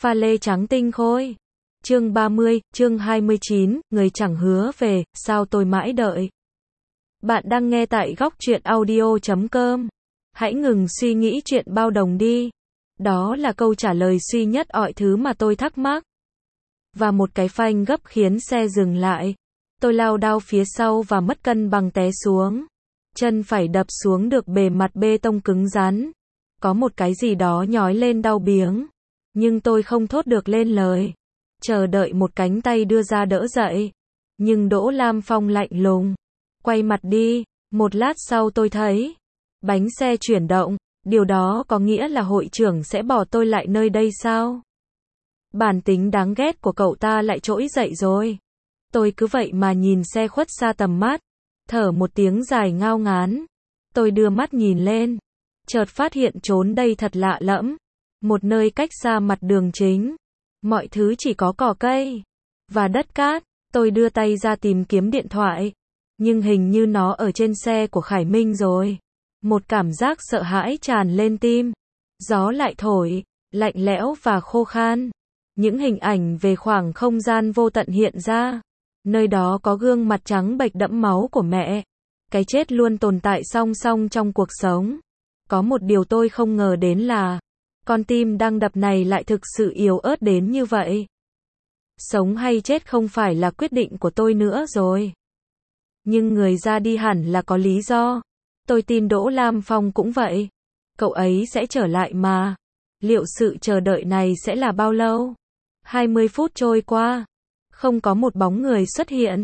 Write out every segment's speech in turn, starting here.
Pha lê trắng tinh khôi. Chương 30, chương 29, người chẳng hứa về, sao tôi mãi đợi. Bạn đang nghe tại góc truyện audio.com. Hãy ngừng suy nghĩ chuyện bao đồng đi. Đó là câu trả lời duy nhất mọi thứ mà tôi thắc mắc. Và một cái phanh gấp khiến xe dừng lại. Tôi lao đao phía sau và mất cân bằng té xuống. Chân phải đập xuống được bề mặt bê tông cứng rắn. Có một cái gì đó nhói lên đau biếng. Nhưng tôi không thốt được lên lời. Chờ đợi một cánh tay đưa ra đỡ dậy. Nhưng Đỗ Lam Phong lạnh lùng. Quay mặt đi. Một lát sau tôi thấy bánh xe chuyển động. Điều đó có nghĩa là hội trưởng sẽ bỏ tôi lại nơi đây sao? Bản tính đáng ghét của cậu ta lại trỗi dậy rồi. Tôi cứ vậy mà nhìn xe khuất xa tầm mắt. Thở một tiếng dài ngao ngán. Tôi đưa mắt nhìn lên. Chợt phát hiện trốn đây thật lạ lẫm. Một nơi cách xa mặt đường chính. Mọi thứ chỉ có cỏ cây và đất cát. Tôi đưa tay ra tìm kiếm điện thoại. Nhưng hình như nó ở trên xe của Khải Minh rồi. Một cảm giác sợ hãi tràn lên tim. Gió lại thổi, lạnh lẽo và khô khan. Những hình ảnh về khoảng không gian vô tận hiện ra. Nơi đó có gương mặt trắng bệch đẫm máu của mẹ. Cái chết luôn tồn tại song song trong cuộc sống. Có một điều tôi không ngờ đến là con tim đang đập này lại thực sự yếu ớt đến như vậy. Sống hay chết không phải là quyết định của tôi nữa rồi. Nhưng người ra đi hẳn là có lý do. Tôi tin Đỗ Lam Phong cũng vậy. Cậu ấy sẽ trở lại mà. Liệu sự chờ đợi này sẽ là bao lâu? 20 phút trôi qua. Không có một bóng người xuất hiện.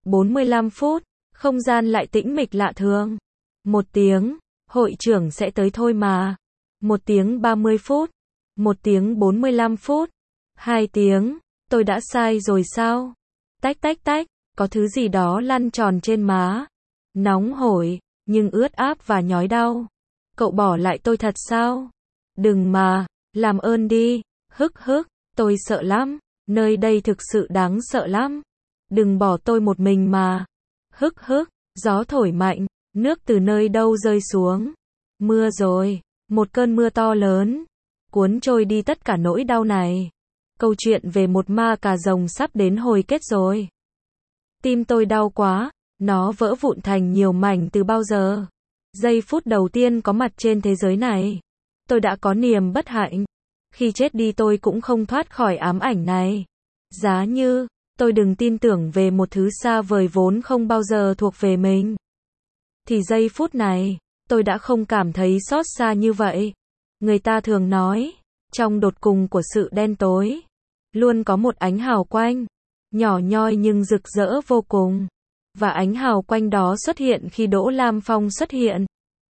45 phút. Không gian lại tĩnh mịch lạ thường. 1 tiếng. Hội trưởng sẽ tới thôi mà. 1 tiếng 30 phút. 1 tiếng 45 phút. 2 tiếng. Tôi đã sai rồi sao? Tách tách tách. Có thứ gì đó lăn tròn trên má. Nóng hổi, nhưng ướt áp và nhói đau. Cậu bỏ lại tôi thật sao? Đừng mà, làm ơn đi. Hức hức, tôi sợ lắm. Nơi đây thực sự đáng sợ lắm. Đừng bỏ tôi một mình mà. Hức hức, gió thổi mạnh, nước từ nơi đâu rơi xuống. Mưa rồi, một cơn mưa to lớn. Cuốn trôi đi tất cả nỗi đau này. Câu chuyện về một ma cà rồng sắp đến hồi kết rồi. Tim tôi đau quá, nó vỡ vụn thành nhiều mảnh từ bao giờ. Giây phút đầu tiên có mặt trên thế giới này, tôi đã có niềm bất hạnh. Khi chết đi tôi cũng không thoát khỏi ám ảnh này. Giá như, tôi đừng tin tưởng về một thứ xa vời vốn không bao giờ thuộc về mình. Thì giây phút này, tôi đã không cảm thấy xót xa như vậy. Người ta thường nói, trong đột cùng của sự đen tối, luôn có một ánh hào quang. Nhỏ nhoi nhưng rực rỡ vô cùng. Và ánh hào quang đó xuất hiện khi Đỗ Lam Phong xuất hiện.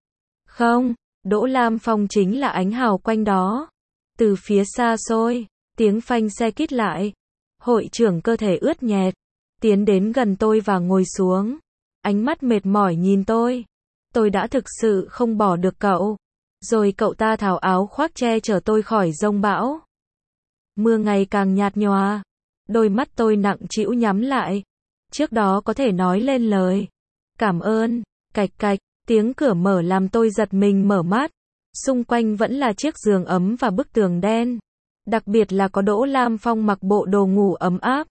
Không, Đỗ Lam Phong chính là ánh hào quang đó. Từ phía xa xôi, tiếng phanh xe kít lại. Hội trưởng cơ thể ướt nhẹp, tiến đến gần tôi và ngồi xuống. Ánh mắt mệt mỏi nhìn tôi. Tôi đã thực sự không bỏ được cậu. Rồi cậu ta tháo áo khoác che chở tôi khỏi giông bão. Mưa ngày càng nhạt nhòa. Đôi mắt tôi nặng trĩu nhắm lại. Trước đó có thể nói lên lời cảm ơn. Cạch cạch, tiếng cửa mở làm tôi giật mình mở mắt. Xung quanh vẫn là chiếc giường ấm và bức tường đen. Đặc biệt là có Đỗ Lam Phong mặc bộ đồ ngủ ấm áp.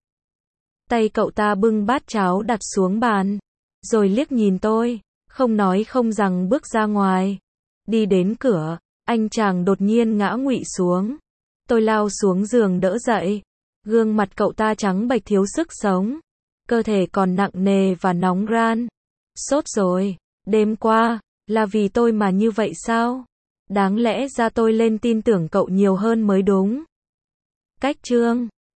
Tay cậu ta bưng bát cháo đặt xuống bàn. Rồi liếc nhìn tôi. Không nói không rằng bước ra ngoài. Đi đến cửa, anh chàng đột nhiên ngã ngụy xuống. Tôi lao xuống giường đỡ dậy. Gương mặt cậu ta trắng bệch thiếu sức sống. Cơ thể còn nặng nề và nóng ran. Sốt rồi. Đêm qua, là vì tôi mà như vậy sao? Đáng lẽ ra tôi lên tin tưởng cậu nhiều hơn mới đúng. Cách chương